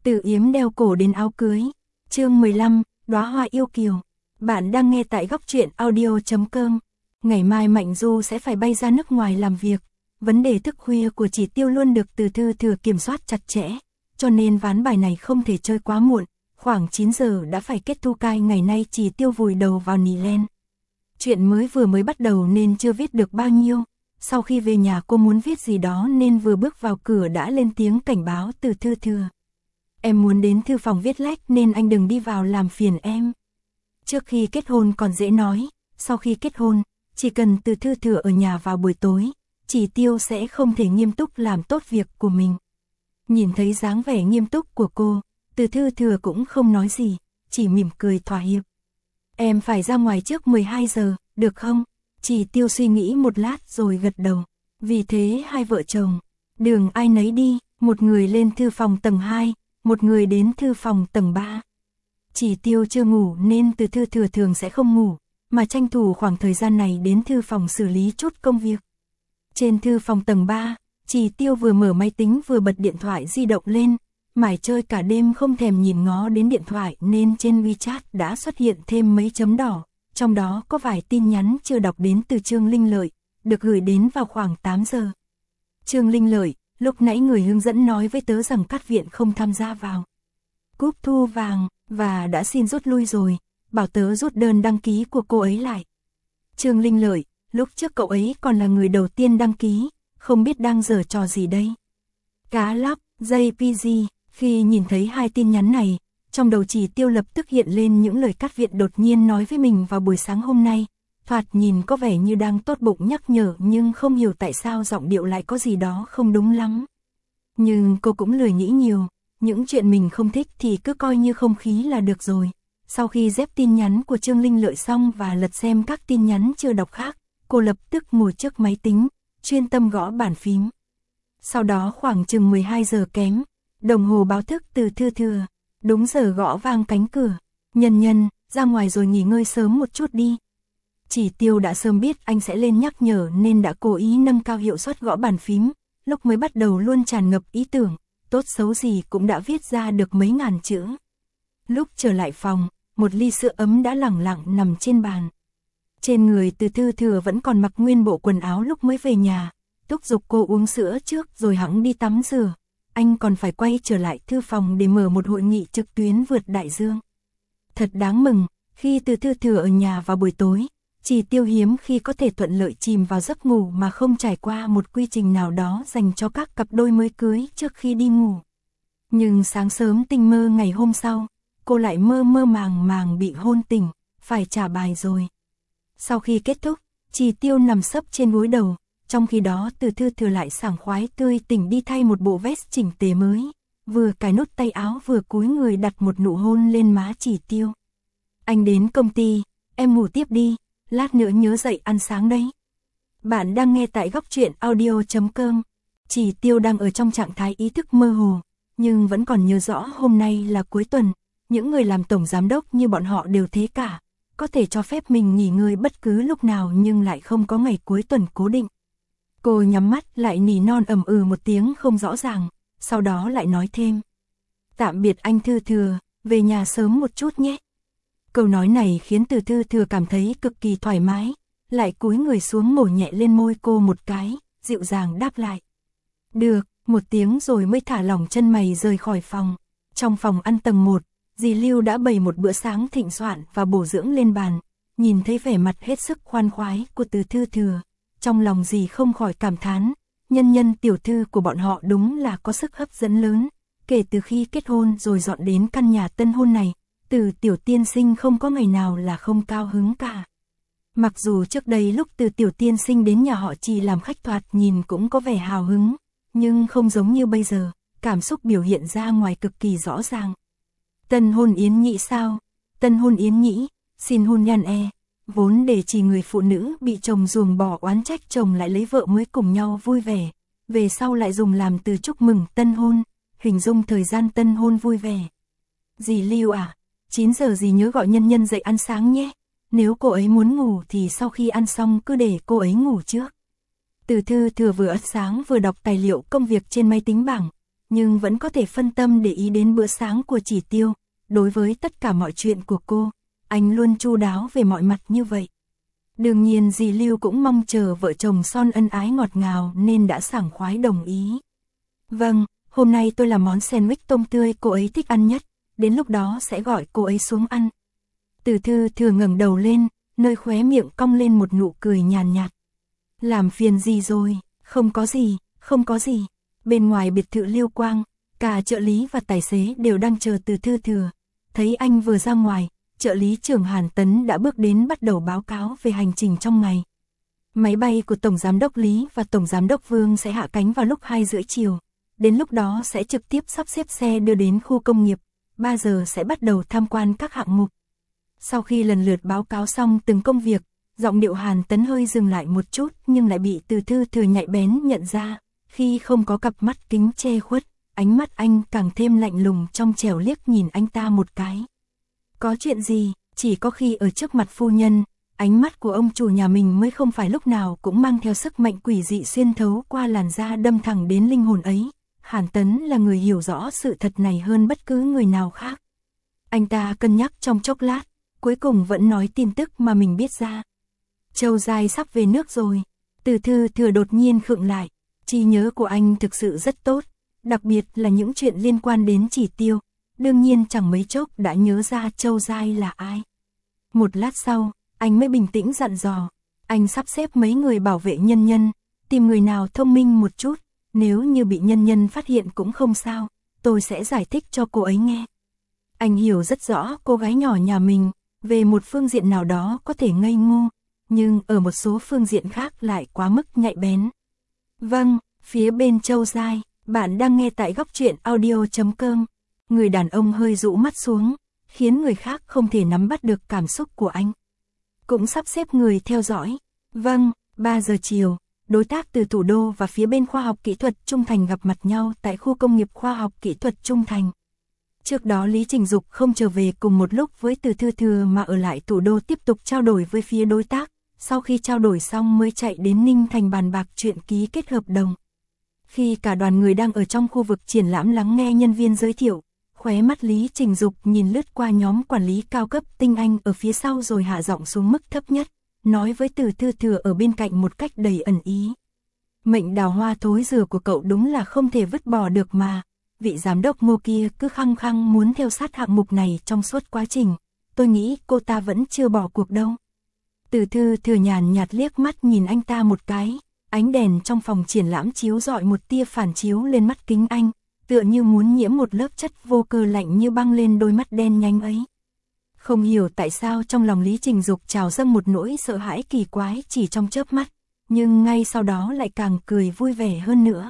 Từ yếm đeo cổ đến áo cưới. Chương 15, đóa hoa yêu kiều. Bạn đang nghe tại góc truyện audio.com. Ngày mai Mạnh Du sẽ phải bay ra nước ngoài làm việc. Vấn đề thức khuya của Chỉ Tiêu luôn được Từ Thư Thừa kiểm soát chặt chẽ, cho nên ván bài này không thể chơi quá muộn. Khoảng 9 giờ đã phải kết thu cai. Ngày nay Chỉ Tiêu vùi đầu vào nỉ len. Chuyện vừa mới bắt đầu nên chưa viết được bao nhiêu. Sau khi về nhà cô muốn viết gì đó nên vừa bước vào cửa đã lên tiếng cảnh báo Từ Thư Thừa. Em muốn đến thư phòng viết lách nên anh đừng đi vào làm phiền em. Trước khi kết hôn còn dễ nói, sau khi kết hôn, chỉ cần Từ Thư Thừa ở nhà vào buổi tối, Chỉ Tiêu sẽ không thể nghiêm túc làm tốt việc của mình. Nhìn thấy dáng vẻ nghiêm túc của cô, Từ Thư Thừa cũng không nói gì, chỉ mỉm cười thỏa hiệp. Em phải ra ngoài trước 12 giờ, được không? Chỉ Tiêu suy nghĩ một lát rồi gật đầu. Vì thế hai vợ chồng, đường ai nấy đi, một người lên thư phòng tầng 2, một người đến thư phòng tầng 3. Chỉ Tiêu chưa ngủ nên Từ Thư Thừa thường sẽ không ngủ, mà tranh thủ khoảng thời gian này đến thư phòng xử lý chút công việc. Trên thư phòng tầng 3, Chỉ Tiêu vừa mở máy tính vừa bật điện thoại di động lên, mải chơi cả đêm không thèm nhìn ngó đến điện thoại nên trên WeChat đã xuất hiện thêm mấy chấm đỏ, trong đó có vài tin nhắn chưa đọc đến từ Trương Linh Lợi, được gửi đến vào khoảng 8 giờ. Trương Linh Lợi, lúc nãy người hướng dẫn nói với tớ rằng Cát Viện không tham gia vào cúp thu vàng và đã xin rút lui rồi, bảo tớ rút đơn đăng ký của cô ấy lại. Trương Linh Lợi, lúc trước cậu ấy còn là người đầu tiên đăng ký, không biết đang giở trò gì đây. Cá lóc, JPG, khi nhìn thấy hai tin nhắn này, trong đầu Chỉ Tiêu lập tức hiện lên những lời Cát Viện đột nhiên nói với mình vào buổi sáng hôm nay. Thoạt nhìn có vẻ như đang tốt bụng nhắc nhở nhưng không hiểu tại sao giọng điệu lại có gì đó không đúng lắm. Nhưng cô cũng lười nghĩ nhiều, những chuyện mình không thích thì cứ coi như không khí là được rồi. Sau khi dép tin nhắn của Trương Linh Lợi xong và lật xem các tin nhắn chưa đọc khác, cô lập tức ngồi trước máy tính, chuyên tâm gõ bàn phím. Sau đó khoảng chừng 12 giờ kém, đồng hồ báo thức Từ Thư Thừa, đúng giờ gõ vang cánh cửa. Nhân Nhân, ra ngoài rồi nghỉ ngơi sớm một chút đi. Chỉ Tiêu đã sớm biết anh sẽ lên nhắc nhở nên đã cố ý nâng cao hiệu suất gõ bàn phím, lúc mới bắt đầu luôn tràn ngập ý tưởng, tốt xấu gì cũng đã viết ra được mấy ngàn chữ. Lúc trở lại phòng, một ly sữa ấm đã lẳng lặng nằm trên bàn. Trên người Từ Thư Thừa vẫn còn mặc nguyên bộ quần áo lúc mới về nhà, thúc giục cô uống sữa trước rồi hẵng đi tắm rửa. Anh còn phải quay trở lại thư phòng để mở một hội nghị trực tuyến vượt đại dương. Thật đáng mừng, khi Từ Thư Thừa ở nhà vào buổi tối, Chỉ Tiêu hiếm khi có thể thuận lợi chìm vào giấc ngủ mà không trải qua một quy trình nào đó dành cho các cặp đôi mới cưới trước khi đi ngủ. Nhưng sáng sớm tinh mơ ngày hôm sau, cô lại mơ mơ màng màng bị hôn tỉnh, phải trả bài rồi. Sau khi kết thúc, Chỉ Tiêu nằm sấp trên gối đầu, trong khi đó Từ Thư Thừa lại sảng khoái tươi tỉnh đi thay một bộ vest chỉnh tề mới, vừa cài nút tay áo vừa cúi người đặt một nụ hôn lên má Chỉ Tiêu. Anh đến công ty, em ngủ tiếp đi, lát nữa nhớ dậy ăn sáng đấy. Bạn đang nghe tại góc truyện audio.com. Chỉ Tiêu đang ở trong trạng thái ý thức mơ hồ, nhưng vẫn còn nhớ rõ hôm nay là cuối tuần, những người làm tổng giám đốc như bọn họ đều thế cả, có thể cho phép mình nghỉ ngơi bất cứ lúc nào nhưng lại không có ngày cuối tuần cố định. Cô nhắm mắt lại nỉ non ầm ừ một tiếng không rõ ràng, sau đó lại nói thêm. Tạm biệt anh Thư Thừa, về nhà sớm một chút nhé. Câu nói này khiến Từ Thư Thừa cảm thấy cực kỳ thoải mái, lại cúi người xuống mổ nhẹ lên môi cô một cái, dịu dàng đáp lại. Được, một tiếng rồi mới thả lỏng chân mày rời khỏi phòng. Trong phòng ăn tầng 1, dì Lưu đã bày một bữa sáng thịnh soạn và bổ dưỡng lên bàn, nhìn thấy vẻ mặt hết sức khoan khoái của Từ Thư Thừa. Trong lòng dì không khỏi cảm thán, Nhân Nhân tiểu thư của bọn họ đúng là có sức hấp dẫn lớn, kể từ khi kết hôn rồi dọn đến căn nhà tân hôn này, Từ tiểu tiên sinh không có ngày nào là không cao hứng cả. Mặc dù trước đây lúc Từ tiểu tiên sinh đến nhà họ chỉ làm khách thoạt nhìn cũng có vẻ hào hứng, nhưng không giống như bây giờ, cảm xúc biểu hiện ra ngoài cực kỳ rõ ràng. Tân hôn yến nhị sao? Tân hôn yến nhị, xin hôn nhan e. Vốn để chỉ người phụ nữ bị chồng ruồng bỏ oán trách chồng lại lấy vợ mới cùng nhau vui vẻ, về sau lại dùng làm từ chúc mừng tân hôn, hình dung thời gian tân hôn vui vẻ. Dì Lưu à, 9 giờ dì nhớ gọi Nhân Nhân dậy ăn sáng nhé, nếu cô ấy muốn ngủ thì sau khi ăn xong cứ để cô ấy ngủ trước. Từ Thư Thừa vừa ăn sáng vừa đọc tài liệu công việc trên máy tính bảng, nhưng vẫn có thể phân tâm để ý đến bữa sáng của Chỉ Tiêu. Đối với tất cả mọi chuyện của cô, anh luôn chu đáo về mọi mặt như vậy. Đương nhiên dì Lưu cũng mong chờ vợ chồng son ân ái ngọt ngào nên đã sảng khoái đồng ý. Vâng, hôm nay tôi làm món sandwich tôm tươi cô ấy thích ăn nhất, đến lúc đó sẽ gọi cô ấy xuống ăn. Từ Thư Thừa ngẩng đầu lên, nơi khóe miệng cong lên một nụ cười nhàn nhạt. Làm phiền gì rồi, không có gì, không có gì. Bên ngoài biệt thự Liêu Quang, cả trợ lý và tài xế đều đang chờ Từ Thư Thừa. Thấy anh vừa ra ngoài, trợ lý trưởng Hàn Tấn đã bước đến bắt đầu báo cáo về hành trình trong ngày. Máy bay của Tổng Giám đốc Lý và Tổng Giám đốc Vương sẽ hạ cánh vào lúc 2 rưỡi chiều. Đến lúc đó sẽ trực tiếp sắp xếp xe đưa đến khu công nghiệp, 3 giờ sẽ bắt đầu tham quan các hạng mục. Sau khi lần lượt báo cáo xong từng công việc, giọng điệu Hàn Tấn hơi dừng lại một chút nhưng lại bị Từ Thư Thừa nhạy bén nhận ra. Khi không có cặp mắt kính che khuất, ánh mắt anh càng thêm lạnh lùng trong trẻo liếc nhìn anh ta một cái. Có chuyện gì, chỉ có khi ở trước mặt phu nhân, ánh mắt của ông chủ nhà mình mới không phải lúc nào cũng mang theo sức mạnh quỷ dị xuyên thấu qua làn da đâm thẳng đến linh hồn ấy. Hàn Tấn là người hiểu rõ sự thật này hơn bất cứ người nào khác. Anh ta cân nhắc trong chốc lát, cuối cùng vẫn nói tin tức mà mình biết ra. Châu Giai sắp về nước rồi. Từ Thư Thừa đột nhiên khựng lại. Trí nhớ của anh thực sự rất tốt, đặc biệt là những chuyện liên quan đến Chỉ Tiêu. Đương nhiên chẳng mấy chốc đã nhớ ra Châu Giai là ai. Một lát sau, anh mới bình tĩnh dặn dò. Anh sắp xếp mấy người bảo vệ Nhân Nhân, tìm người nào thông minh một chút. Nếu như bị Nhân Nhân phát hiện cũng không sao, tôi sẽ giải thích cho cô ấy nghe. Anh hiểu rất rõ cô gái nhỏ nhà mình, về một phương diện nào đó có thể ngây ngô, nhưng ở một số phương diện khác lại quá mức nhạy bén. Vâng, phía bên Châu Giai, bạn đang nghe tại góc truyện audio.com. Người đàn ông hơi rũ mắt xuống, khiến người khác không thể nắm bắt được cảm xúc của anh. Cũng sắp xếp người theo dõi. Vâng, 3 giờ chiều, đối tác từ thủ đô và phía bên khoa học kỹ thuật Trung Thành gặp mặt nhau tại khu công nghiệp khoa học kỹ thuật Trung Thành. Trước đó Lý Trình Dục không trở về cùng một lúc với Từ Thư Thừa mà ở lại thủ đô tiếp tục trao đổi với phía đối tác. Sau khi trao đổi xong mới chạy đến Ninh Thành bàn bạc chuyện ký kết hợp đồng. Khi cả đoàn người đang ở trong khu vực triển lãm lắng nghe nhân viên giới thiệu, khóe mắt Lý Trình Dục nhìn lướt qua nhóm quản lý cao cấp tinh anh ở phía sau rồi hạ giọng xuống mức thấp nhất, nói với Từ Thư Thừa ở bên cạnh một cách đầy ẩn ý. Mệnh đào hoa thối rửa của cậu đúng là không thể vứt bỏ được mà. Vị giám đốc Ngô kia cứ khăng khăng muốn theo sát hạng mục này trong suốt quá trình. Tôi nghĩ cô ta vẫn chưa bỏ cuộc đâu. Từ Thư Thừa nhàn nhạt liếc mắt nhìn anh ta một cái, ánh đèn trong phòng triển lãm chiếu rọi một tia phản chiếu lên mắt kính anh, tựa như muốn nhiễm một lớp chất vô cơ lạnh như băng lên đôi mắt đen nhánh ấy. Không hiểu tại sao trong lòng Lý Trình Dục trào dâng một nỗi sợ hãi kỳ quái chỉ trong chớp mắt, nhưng ngay sau đó lại càng cười vui vẻ hơn nữa.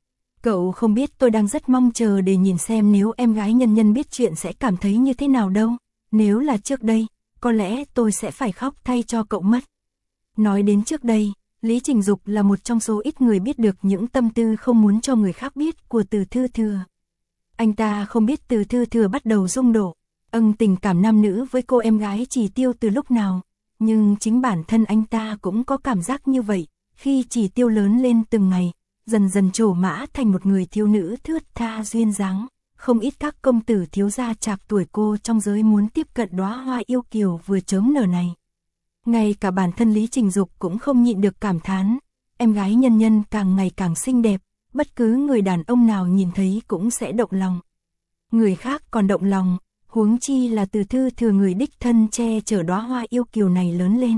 Cậu không biết tôi đang rất mong chờ để nhìn xem nếu em gái Nhân Nhân biết chuyện sẽ cảm thấy như thế nào đâu. Nếu là trước đây, có lẽ tôi sẽ phải khóc thay cho cậu mất. Nói đến trước đây, Lý Trình Dục là một trong số ít người biết được những tâm tư không muốn cho người khác biết của Từ Thư Thừa. Anh ta không biết Từ Thư Thừa bắt đầu rung đổ, tình cảm nam nữ với cô em gái Chỉ Tiêu từ lúc nào, nhưng chính bản thân anh ta cũng có cảm giác như vậy, khi Chỉ Tiêu lớn lên từng ngày, dần dần trổ mã thành một người thiếu nữ thướt tha duyên dáng. Không ít các công tử thiếu gia trạc tuổi cô trong giới muốn tiếp cận đóa hoa yêu kiều vừa chớm nở này. Ngay cả bản thân Lý Trình Dục cũng không nhịn được cảm thán, em gái Nhân Nhân càng ngày càng xinh đẹp, bất cứ người đàn ông nào nhìn thấy cũng sẽ động lòng. Người khác còn động lòng, huống chi là Từ Thư Thừa người đích thân che chở đóa hoa yêu kiều này lớn lên.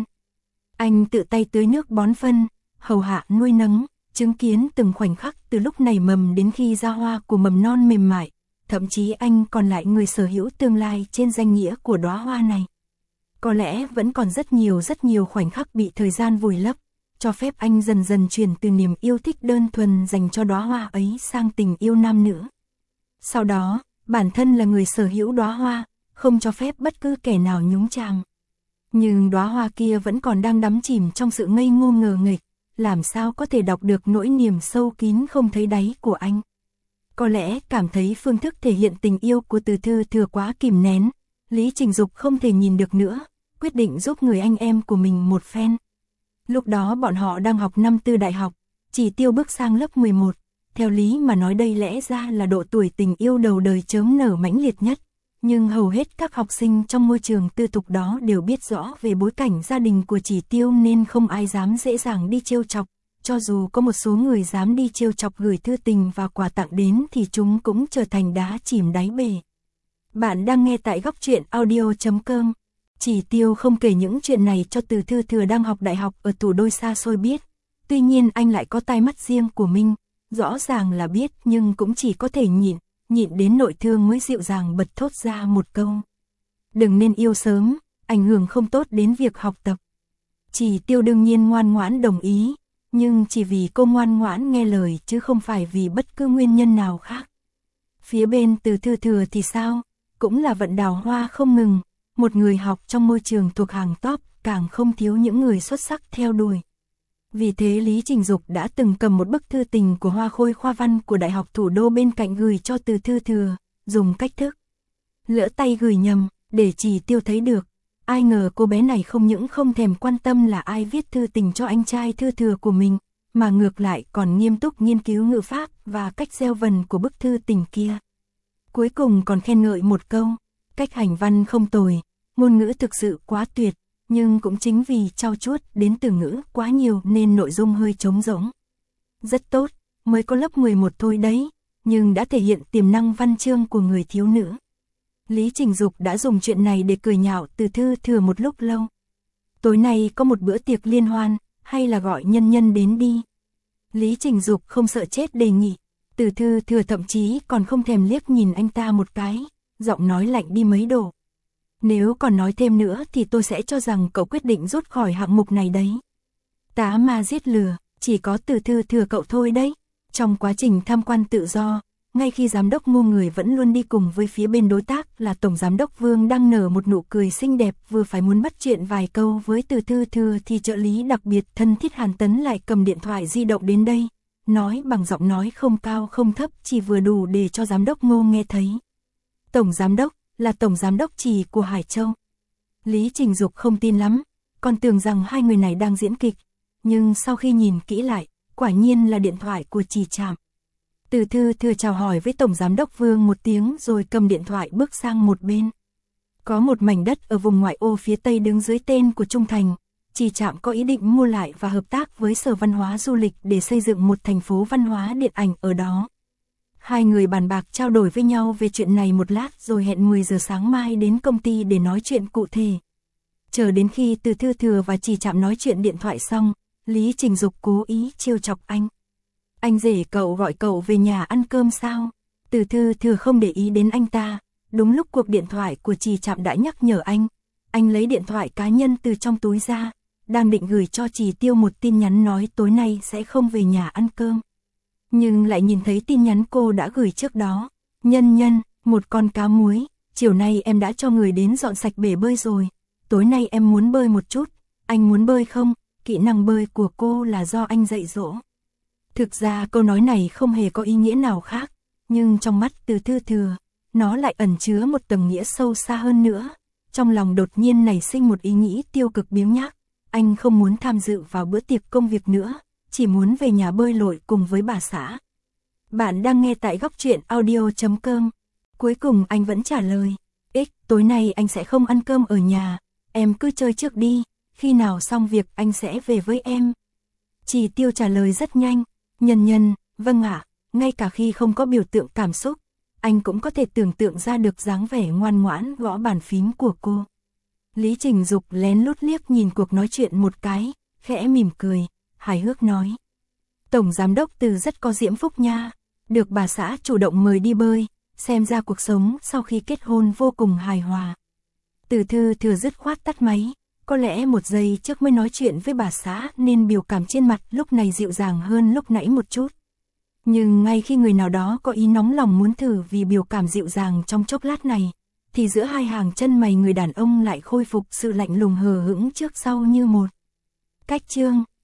Anh tự tay tưới nước bón phân, hầu hạ nuôi nấng, chứng kiến từng khoảnh khắc từ lúc nảy mầm đến khi ra hoa của mầm non mềm mại. Thậm chí anh còn lại người sở hữu tương lai trên danh nghĩa của đóa hoa này. Có lẽ vẫn còn rất nhiều khoảnh khắc bị thời gian vùi lấp, cho phép anh dần dần chuyển từ niềm yêu thích đơn thuần dành cho đóa hoa ấy sang tình yêu nam nữ. Sau đó, bản thân là người sở hữu đóa hoa, không cho phép bất cứ kẻ nào nhúng chàm. Nhưng đóa hoa kia vẫn còn đang đắm chìm trong sự ngây ngô ngờ nghịch, làm sao có thể đọc được nỗi niềm sâu kín không thấy đáy của anh. Có lẽ cảm thấy phương thức thể hiện tình yêu của Từ Thư Thừa quá kìm nén, Lý Trình Dục không thể nhìn được nữa, quyết định giúp người anh em của mình một phen. Lúc đó bọn họ đang học năm tư đại học, Chỉ Tiêu bước sang lớp 11, Theo lý mà nói đây lẽ ra là độ tuổi tình yêu đầu đời chớm nở mãnh liệt nhất, nhưng hầu hết các học sinh trong môi trường tư thục đó đều biết rõ về bối cảnh gia đình của Chỉ Tiêu nên không ai dám dễ dàng đi trêu chọc, cho dù có một số người dám đi trêu chọc gửi thư tình và quà tặng đến thì chúng cũng trở thành đá chìm đáy bể. Bạn đang nghe tại Góc Truyện Audio.com. Chỉ Tiêu không kể những chuyện này cho Từ Thư Thừa đang học đại học ở thủ đô xa xôi biết. Tuy nhiên anh lại có tai mắt riêng của mình, rõ ràng là biết nhưng cũng chỉ có thể nhịn đến nội thương mới dịu dàng bật thốt ra một câu. Đừng nên yêu sớm, ảnh hưởng không tốt đến việc học tập. Chỉ Tiêu đương nhiên ngoan ngoãn đồng ý, nhưng chỉ vì cô ngoan ngoãn nghe lời chứ không phải vì bất cứ nguyên nhân nào khác. Phía bên Từ Thư Thừa thì sao? Cũng là vận đào hoa không ngừng, một người học trong môi trường thuộc hàng top, càng không thiếu những người xuất sắc theo đuổi. Vì thế Lý Trình Dục đã từng cầm một bức thư tình của Hoa Khôi khoa văn của Đại học Thủ đô bên cạnh gửi cho Từ Thư Thừa, dùng cách thức lỡ tay gửi nhầm, để Chỉ Tiêu thấy được. Ai ngờ cô bé này không những không thèm quan tâm là ai viết thư tình cho anh trai Thư Thừa của mình, mà ngược lại còn nghiêm túc nghiên cứu ngữ pháp và cách gieo vần của bức thư tình kia. Cuối cùng còn khen ngợi một câu, cách hành văn không tồi, ngôn ngữ thực sự quá tuyệt, nhưng cũng chính vì trau chuốt đến từ ngữ quá nhiều nên nội dung hơi trống rỗng. Rất tốt, mới có lớp 11 thôi đấy, nhưng đã thể hiện tiềm năng văn chương của người thiếu nữ. Lý Trình Dục đã dùng chuyện này để cười nhạo Từ Thư Thừa một lúc lâu. Tối nay có một bữa tiệc liên hoan, hay là gọi nhân nhân đến đi. Lý Trình Dục không sợ chết đề nghị. Từ Thư Thừa thậm chí còn không thèm liếc nhìn anh ta một cái, giọng nói lạnh đi mấy độ. Nếu còn nói thêm nữa thì tôi sẽ cho rằng cậu quyết định rút khỏi hạng mục này đấy. Tá ma giết lừa, chỉ có Từ Thư Thừa cậu thôi đấy. Trong quá trình tham quan tự do, ngay khi giám đốc ngu người vẫn luôn đi cùng với phía bên đối tác là Tổng Giám đốc Vương đang nở một nụ cười xinh đẹp vừa phải muốn bắt chuyện vài câu với Từ Thư Thừa thì trợ lý đặc biệt thân thiết Hàn Tấn lại cầm điện thoại di động đến đây, nói bằng giọng nói không cao không thấp chỉ vừa đủ để cho Giám đốc Ngô nghe thấy. Tổng Giám đốc, là Tổng Giám đốc Trì của Hải Châu. Lý Trình Dục không tin lắm, còn tưởng rằng hai người này đang diễn kịch, nhưng sau khi nhìn kỹ lại, quả nhiên là điện thoại của Trì Trạm. Từ Thư Thừa chào hỏi với Tổng Giám đốc Vương một tiếng rồi cầm điện thoại bước sang một bên. Có một mảnh đất ở vùng ngoại ô phía Tây đứng dưới tên của Trung Thành, Trì Trạm có ý định mua lại và hợp tác với Sở Văn hóa Du lịch để xây dựng một thành phố văn hóa điện ảnh ở đó. Hai người bàn bạc trao đổi với nhau về chuyện này một lát rồi hẹn 10 giờ sáng mai đến công ty để nói chuyện cụ thể. Chờ đến khi Từ Thư Thừa và Trì Trạm nói chuyện điện thoại xong, Lý Trình Dục cố ý trêu chọc anh. Anh rể cậu gọi cậu về nhà ăn cơm sao? Từ Thư Thừa không để ý đến anh ta, đúng lúc cuộc điện thoại của Trì Trạm đã nhắc nhở anh. Anh lấy điện thoại cá nhân từ trong túi ra, đang định gửi cho Chỉ Tiêu một tin nhắn nói tối nay sẽ không về nhà ăn cơm. Nhưng lại nhìn thấy tin nhắn cô đã gửi trước đó. Nhân nhân, một con cá muối, chiều nay em đã cho người đến dọn sạch bể bơi rồi. Tối nay em muốn bơi một chút, anh muốn bơi không? Kỹ năng bơi của cô là do anh dạy dỗ. Thực ra câu nói này không hề có ý nghĩa nào khác, nhưng trong mắt Từ Thư Thừa, nó lại ẩn chứa một tầng nghĩa sâu xa hơn nữa. Trong lòng đột nhiên nảy sinh một ý nghĩ tiêu cực biếng nhác, anh không muốn tham dự vào bữa tiệc công việc nữa, chỉ muốn về nhà bơi lội cùng với bà xã. Bạn đang nghe tại Góc Truyện Audio.com. Cuối cùng anh vẫn trả lời, tối nay anh sẽ không ăn cơm ở nhà, em cứ chơi trước đi, khi nào xong việc anh sẽ về với em. Chỉ Tiêu trả lời rất nhanh, nhân nhân, vâng ạ, ngay cả khi không có biểu tượng cảm xúc, anh cũng có thể tưởng tượng ra được dáng vẻ ngoan ngoãn gõ bàn phím của cô. Lý Trình Dục lén lút liếc nhìn cuộc nói chuyện một cái, khẽ mỉm cười, hài hước nói. Tổng Giám đốc Từ rất có diễm phúc nha, được bà xã chủ động mời đi bơi, xem ra cuộc sống sau khi kết hôn vô cùng hài hòa. Từ Thư Thừa dứt khoát tắt máy, có lẽ một giây trước mới nói chuyện với bà xã nên biểu cảm trên mặt lúc này dịu dàng hơn lúc nãy một chút. Nhưng ngay khi người nào đó có ý nóng lòng muốn thử vì biểu cảm dịu dàng trong chốc lát này, thì giữa hai hàng chân mày người đàn ông lại khôi phục sự lạnh lùng hờ hững trước sau như một. Cách chương